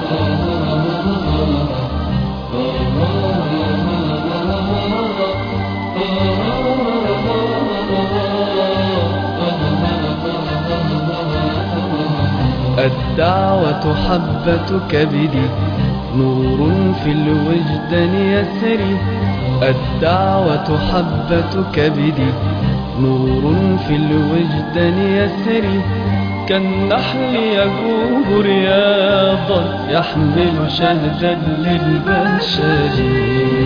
الدعوة حبة كبدي، نور في الوجدان يسري. الدعوة حبة كبدي، نور في الوجدان يسري. كالنحل يجوب رياضا، يحمل شهدا للبشر.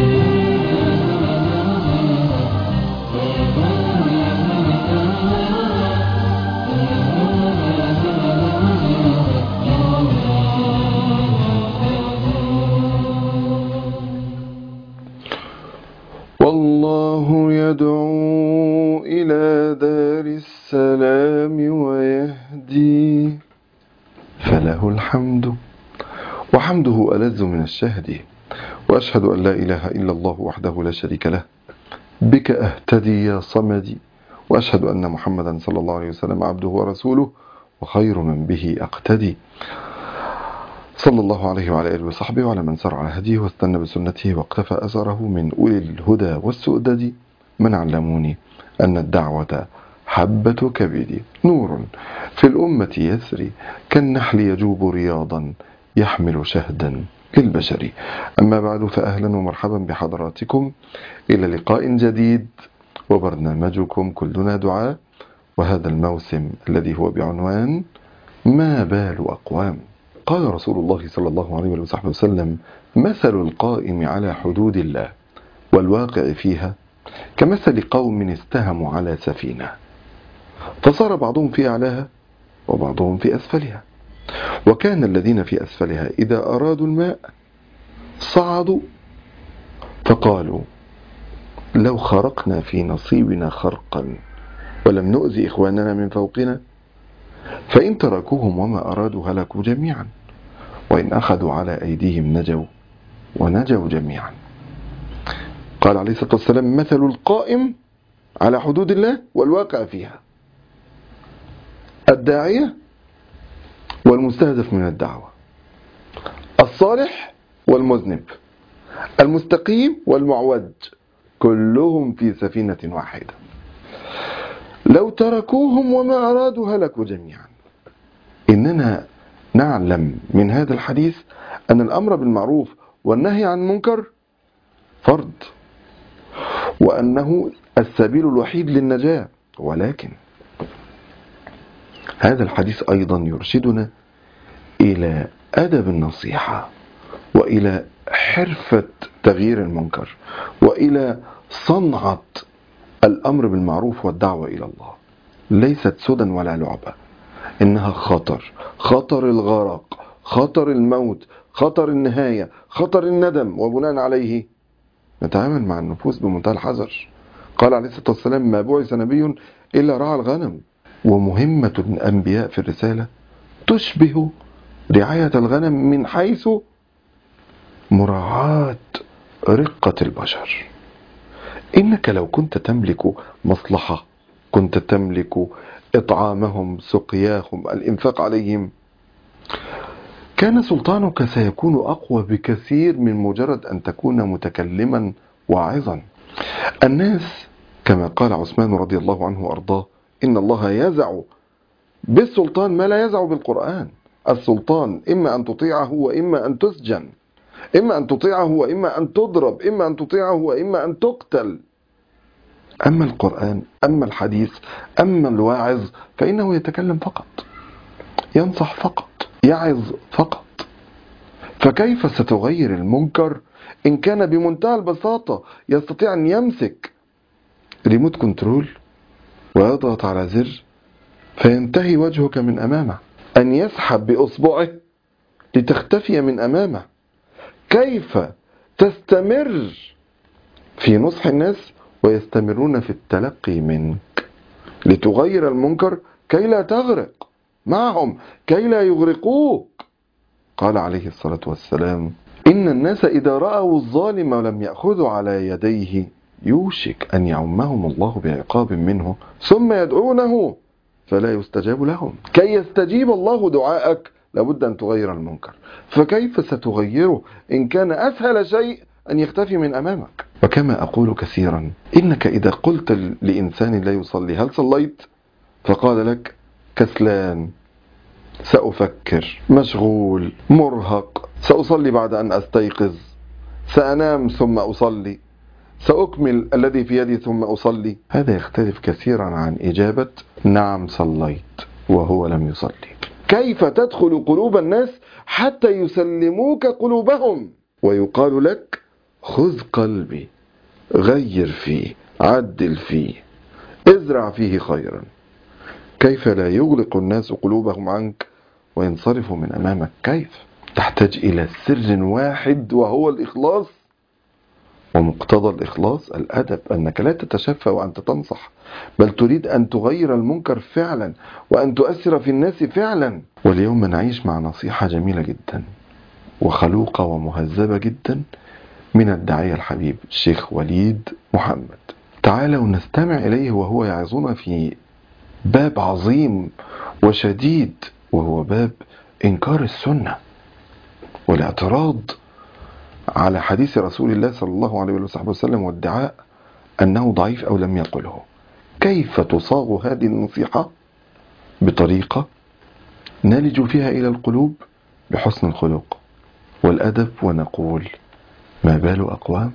والله يدعو إلى دار السلام ويهدي، فله الحمد وحمده ألذ من الشهد. وأشهد أن لا إله إلا الله وحده لا شريك له، بك أهتدي يا صمدي. وأشهد أن محمدا صلى الله عليه وسلم عبده ورسوله، وخير من به أقتدي. صلى الله عليه وعلى آله وصحبه وعلى من سار على هديه واستنى بسنته واقتفى أثره من أولي الهدى والسؤدد، من علموني أن الدعوة حبة كبدي، نور في الأمة يسري. كالنحل يجوب رياضا، يحمل شهدا للبشر. أما بعد، فأهلا ومرحبا بحضراتكم إلى لقاء جديد وبرنامجكم كلنا دعاء، وهذا الموسم الذي هو بعنوان ما بال أقوام. قال رسول الله صلى الله عليه وسلم: مثل القائم على حدود الله والواقع فيها كمثل قوم استهموا على سفينة، فصار بعضهم في أعلاها وبعضهم في أسفلها. وكان الذين في أسفلها إذا أرادوا الماء صعدوا فقالوا: لو خرقنا في نصيبنا خرقا ولم نؤذي إخواننا من فوقنا، فإن تركوهم وما أرادوا هلكوا جميعا، وإن أخذوا على أيديهم نجوا ونجوا جميعا. قال عليه الصلاة والسلام: مثل القائم على حدود الله والواقع فيها، الداعية والمستهدف من الدعوة، الصالح والمذنب، المستقيم والمعوج، كلهم في سفينة واحدة. لو تركوهم وما أرادوا هلكوا جميعا. إننا نعلم من هذا الحديث أن الأمر بالمعروف والنهي عن المنكر فرض، وأنه السبيل الوحيد للنجاة. ولكن هذا الحديث أيضا يرشدنا إلى أدب النصيحة، وإلى حرفة تغيير المنكر، وإلى صنعة الأمر بالمعروف والدعوة إلى الله. ليست سدى ولا لعبة، إنها خطر، خطر الغرق، خطر الموت، خطر النهاية، خطر الندم. وبناء عليه نتعامل مع النفوس بمنتهى الحذر. قال عليه الصلاة والسلام: ما بعث نبي إلا رعى الغنم. ومهمة الأنبياء في الرسالة تشبه رعاية الغنم من حيث مراعاة رقة البشر. إنك لو كنت تملك مصلحة، كنت تملك إطعامهم، سقياهم، الإنفاق عليهم، كان سلطانك سيكون أقوى بكثير من مجرد أن تكون متكلما واعظا. الناس كما قال عثمان رضي الله عنه وأرضاه: إن الله يزع بالسلطان ما لا يزع بالقرآن. السلطان إما أن تطيعه وإما أن تسجن، إما أن تطيعه وإما أن تضرب، إما أن تطيعه وإما أن تقتل. أما القرآن، أما الحديث، أما الواعظ، فإنه يتكلم فقط، ينصح فقط، يعظ فقط. فكيف ستغير المنكر إن كان بمنتهى البساطة يستطيع أن يمسك ريموت كنترول ويضغط على زر فينتهي وجهك من أمامه، أن يسحب بأصبعه لتختفي من أمامه؟ كيف تستمر في نصح الناس ويستمرون في التلقي منك لتغير المنكر كي لا تغرق معهم، كي لا يغرقوك؟ قال عليه الصلاة والسلام: إن الناس إذا رأوا الظالم ولم يأخذوا على يديه يوشك أن يعمهم الله بعقاب منه ثم يدعونه فلا يستجاب لهم. كي يستجيب الله دعاءك لابد أن تغير المنكر. فكيف ستغيره إن كان أسهل شيء أن يختفي من أمامك؟ وكما أقول كثيرا، إنك إذا قلت لإنسان لا يصلي هل صليت؟ فقال لك كسلان، سأفكر، مشغول، مرهق، سأصلي بعد أن أستيقظ، سأنام ثم أصلي، سأكمل الذي في يدي ثم أصلي، هذا يختلف كثيرا عن إجابة نعم صليت وهو لم يصلي. كيف تدخل قلوب الناس حتى يسلموك قلوبهم ويقال لك خذ قلبي، غير فيه، عدل فيه، ازرع فيه خيرا؟ كيف لا يغلق الناس قلوبهم عنك وينصرفوا من أمامك؟ كيف؟ تحتاج إلى سر واحد وهو الإخلاص. ومقتضى الإخلاص الأدب، أنك لا تتشفى وأنت تنصح، بل تريد أن تغير المنكر فعلا وأن تؤثر في الناس فعلا. واليوم نعيش مع نصيحة جميلة جدا وخلوقة ومهذبة جدا من الداعية الحبيب الشيخ وليد محمد. تعالوا نستمع إليه وهو يعظنا في باب عظيم وشديد، وهو باب إنكار السنة والاعتراض على حديث رسول الله صلى الله عليه وسلم وادعاء أنه ضعيف أو لم يقله. كيف تصاغ هذه النصيحة بطريقة نلج فيها إلى القلوب بحسن الخلق والأدب، ونقول ما بال أقوام.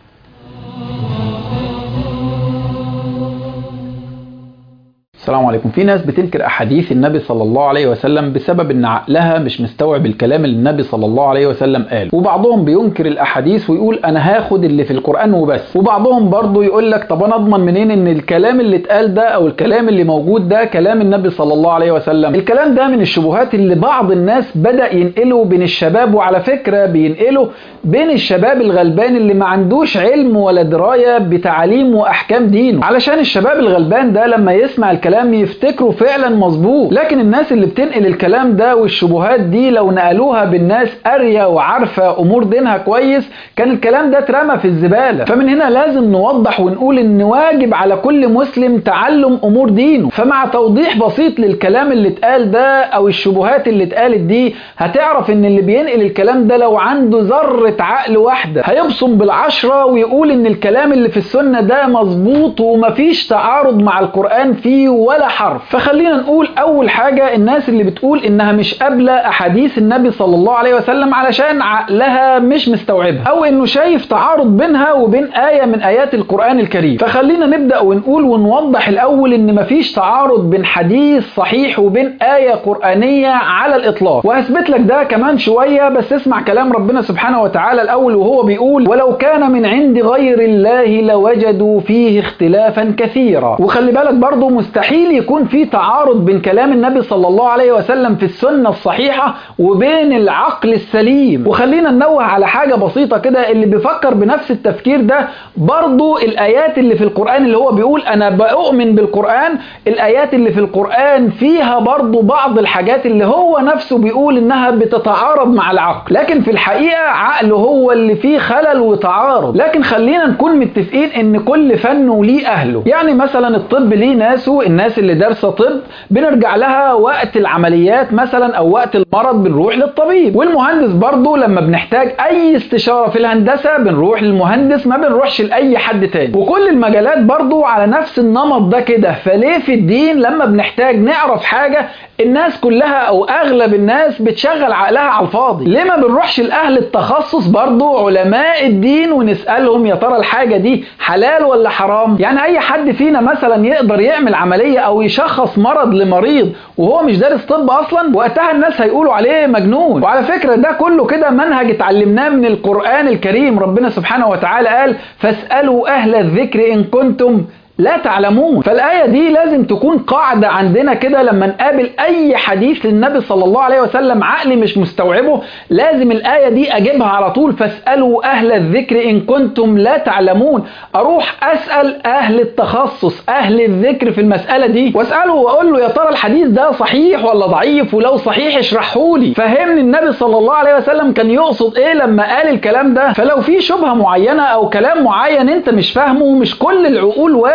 السلام عليكم. في ناس بتنكر أحاديث النبي صلى الله عليه وسلم بسبب ان عقلها مش مستوعب الكلام اللي النبي صلى الله عليه وسلم قال، وبعضهم بينكر الأحاديث ويقول انا هاخد اللي في القرآن وبس، وبعضهم برضه يقول لك طب انا اضمن منين ان الكلام اللي اتقال ده او الكلام اللي موجود ده كلام النبي صلى الله عليه وسلم؟ الكلام ده من الشبهات اللي بعض الناس بدأ ينقله بين الشباب، وعلى فكرة بينقله بين الشباب الغلبان اللي ما عندوش علم ولا دراية بتعاليم واحكام دينه، علشان الشباب الغلبان ده لما يسمع الكلام يفتكروا فعلا مظبوط. لكن الناس اللي بتنقل الكلام ده والشبهات دي لو نقلوها بالناس قارية وعارفة امور دينها كويس كان الكلام ده اترمى في الزبالة. فمن هنا لازم نوضح ونقول ان واجب على كل مسلم تعلم امور دينه. فمع توضيح بسيط للكلام اللي اتقال ده او الشبهات اللي اتقالت دي، هتعرف ان اللي بينقل الكلام ده لو عنده ذرة عقل واحدة هيبصم بالعشرة ويقول ان الكلام اللي في السنة ده مظبوط ومفيش تعارض مع القرآن فيه ولا حرف. فخلينا نقول اول حاجة، الناس اللي بتقول انها مش قابلة احاديث النبي صلى الله عليه وسلم علشان عقلها مش مستوعبها، او انه شايف تعارض بينها وبين آية من آيات القرآن الكريم. فخلينا نبدأ ونقول ونوضح الاول ان مفيش تعارض بين حديث صحيح وبين آية قرآنية على الاطلاق، وهثبت لك ده كمان شوية. بس اسمع كلام ربنا سبحانه وتعالى الاول وهو بيقول ولو كان من عند غير الله لوجدوا فيه اختلافا كثيرا. وخلي بالك برضو مستحيل يكون في تعارض بين كلام النبي صلى الله عليه وسلم في السنة الصحيحة وبين العقل السليم. وخلينا ننوه على حاجة بسيطة كده، اللي بيفكر بنفس التفكير ده برضو الآيات اللي في القرآن اللي هو بيقول أنا بؤمن بالقرآن، الآيات اللي في القرآن فيها برضو بعض الحاجات اللي هو نفسه بيقول إنها بتتعارض مع العقل، لكن في الحقيقة عقله هو اللي فيه خلل وتعارض. لكن خلينا نكون متفقين إن كل فن وليه أهله. يعني مثلا الطب ليه ناسه، الناس اللي دارسه طب بنرجع لها وقت العمليات مثلا او وقت المرض بنروح للطبيب، والمهندس برضه لما بنحتاج اي استشاره في الهندسه بنروح للمهندس، ما بنروحش لاي حد تاني. وكل المجالات برضه على نفس النمط ده كده. فليه في الدين لما بنحتاج نعرف حاجه الناس كلها او اغلب الناس بتشغل عقلها على الفاضي؟ ليه ما بنروحش لاهل التخصص برضه علماء الدين ونسالهم يا ترى الحاجه دي حلال ولا حرام؟ يعني اي حد فينا مثلا يقدر يعمل عمليه او يشخص مرض لمريض وهو مش دارس طب اصلا؟ وقتها الناس هيقولوا عليه مجنون. وعلى فكره ده كله كده منهج اتعلمناه من القرآن الكريم. ربنا سبحانه وتعالى قال فاسألوا اهل الذكر ان كنتم لا تعلمون. فالآية دي لازم تكون قاعدة عندنا كده، لما نقابل أي حديث للنبي صلى الله عليه وسلم عقلي مش مستوعبه لازم الآية دي أجيبها على طول، فاسألوا أهل الذكر إن كنتم لا تعلمون. أروح أسأل أهل التخصص أهل الذكر في المسألة دي وأسأله وأقول له يا ترى الحديث ده صحيح ولا ضعيف، ولو صحيح اشرحهولي، فهمني النبي صلى الله عليه وسلم كان يقصد إيه لما قال الكلام ده. فلو في شبهة معينة أو كلام معين أنت مش فاهمه، ومش كل العقول واحد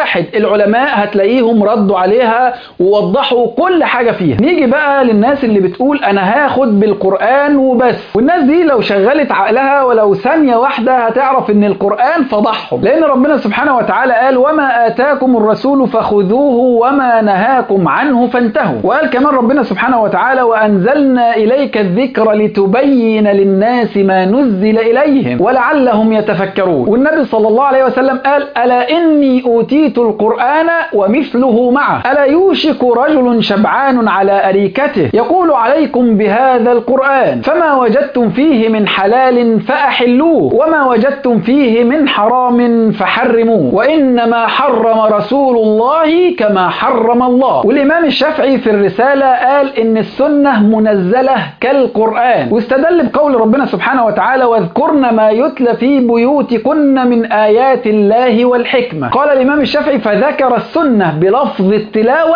واحد العلماء هتلاقيهم ردوا عليها ووضحوا كل حاجة فيها. نيجي بقى للناس اللي بتقول انا هاخد بالقرآن وبس، والناس دي لو شغلت عقلها ولو ثانية واحدة هتعرف ان القرآن فضحهم، لان ربنا سبحانه وتعالى قال وما آتاكم الرسول فخذوه وما نهاكم عنه فانتهوا. وقال كمان ربنا سبحانه وتعالى وأنزلنا إليك الذكر لتبين للناس ما نزل إليهم ولعلهم يتفكرون. والنبي صلى الله عليه وسلم قال ألا إني أوتيت القرآن ومثله معه ألا يوشك رجل شبعان على أريكته يقول عليكم بهذا القرآن فما وجدتم فيه من حلال فأحلوه وما وجدتم فيه من حرام فحرموه وإنما حرم رسول الله كما حرم الله. والإمام الشافعي في الرسالة قال إن السنة منزلة كالقرآن، واستدل بقول ربنا سبحانه وتعالى واذكرن ما يتلى في بيوتكن من آيات الله والحكمة. قال الإمام الشافعي فذكر السنة بلفظ التلاوة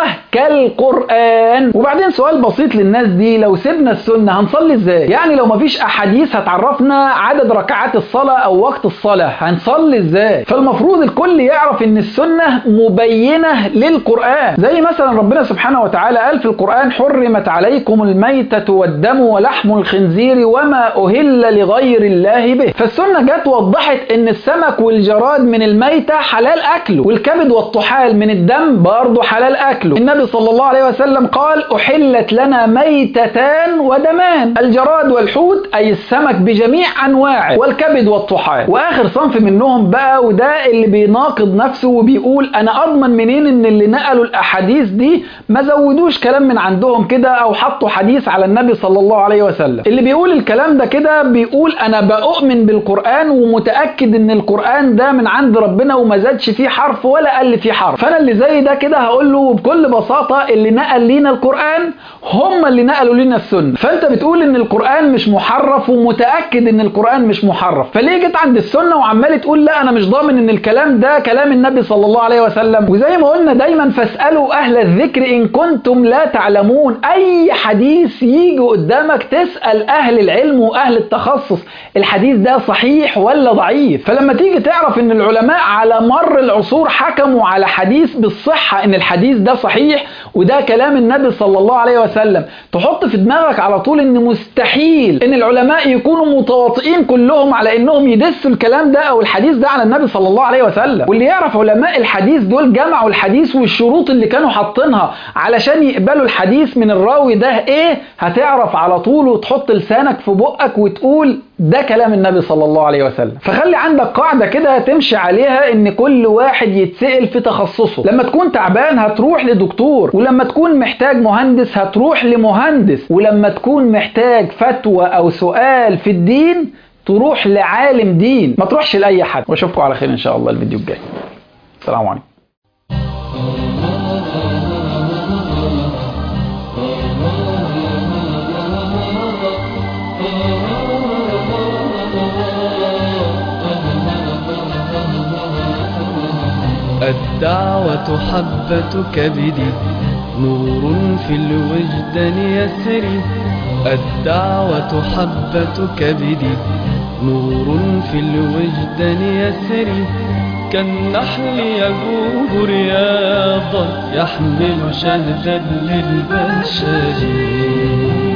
كالقرآن. وبعدين سؤال بسيط للناس دي، لو سيبنا السنة هنصلي ازاي؟ يعني لو مفيش أحاديث هتعرفنا عدد ركعات الصلاة أو وقت الصلاة هنصلي ازاي؟ فالمفروض الكل يعرف إن السنة مبينة للقرآن، زي مثلا ربنا سبحانه وتعالى قال في القرآن حرمت عليكم الميتة والدم ولحم الخنزير وما أهل لغير الله به. فالسنة جت وضحت إن السمك والجراد من الميتة حلال أكله، والكبد والطحال من الدم برضه حلال أكله. النبي صلى الله عليه وسلم قال أحلت لنا ميتتان ودمان، الجراد والحوت أي السمك بجميع أنواعه والكبد والطحال. وآخر صنف منهم بقى وده اللي بيناقض نفسه وبيقول أنا أضمن منين إن اللي نقلوا الأحاديث دي ما زودوش كلام من عندهم كده أو حطوا حديث على النبي صلى الله عليه وسلم. اللي بيقول الكلام ده كده بيقول أنا بؤمن بالقرآن ومتأكد إن القرآن ده من عند ربنا وما زادش فيه حرف ولا قل فيه حرف. فأنا اللي زي ده كده هقول له بكل بساطة اللي نقل لينا القرآن هم اللي نقلوا لنا السنة. فأنت بتقول إن القرآن مش محرف ومتأكد إن القرآن مش محرف، فليه جيت عند السنة وعمال تقول لا أنا مش ضامن إن الكلام ده كلام النبي صلى الله عليه وسلم؟ وزي ما قلنا دايما فاسألوا أهل الذكر إن كنتم لا تعلمون. أي حديث يجي قدامك تسأل أهل العلم وأهل التخصص الحديث ده صحيح ولا ضعيف. فلما تيجي تعرف إن العلماء على مر العصور حكموا على حديث بالصحة إن الحديث ده صحيح وده كلام النبي صلى الله عليه وسلم، تحط في دماغك على طول إن مستحيل إن العلماء يكونوا متواطئين كلهم على إنهم يدسوا الكلام ده أو الحديث ده على النبي صلى الله عليه وسلم. واللي يعرف علماء الحديث دول جمعوا الحديث والشروط اللي كانوا حاطينها علشان يقبلوا الحديث من الراوي ده ايه، هتعرف على طول وتحط لسانك في بقك وتقول ده كلام النبي صلى الله عليه وسلم. فخلي عندك قاعدة كده تمشي عليها ان كل واحد يتسأل في تخصصه. لما تكون تعبان هتروح لدكتور، ولما تكون محتاج مهندس هتروح لمهندس، ولما تكون محتاج فتوى او سؤال في الدين تروح لعالم دين، ما تروحش لأي حد. واشوفكم على خير ان شاء الله الفيديو الجاي. السلام عليكم. الدعوة حبة كبدي نور في الوجدان يسري. الدعوة حبة كبدي نور في الوجدان يسري. كالنحل يجوب رياضا يحمل شهدا للبشر.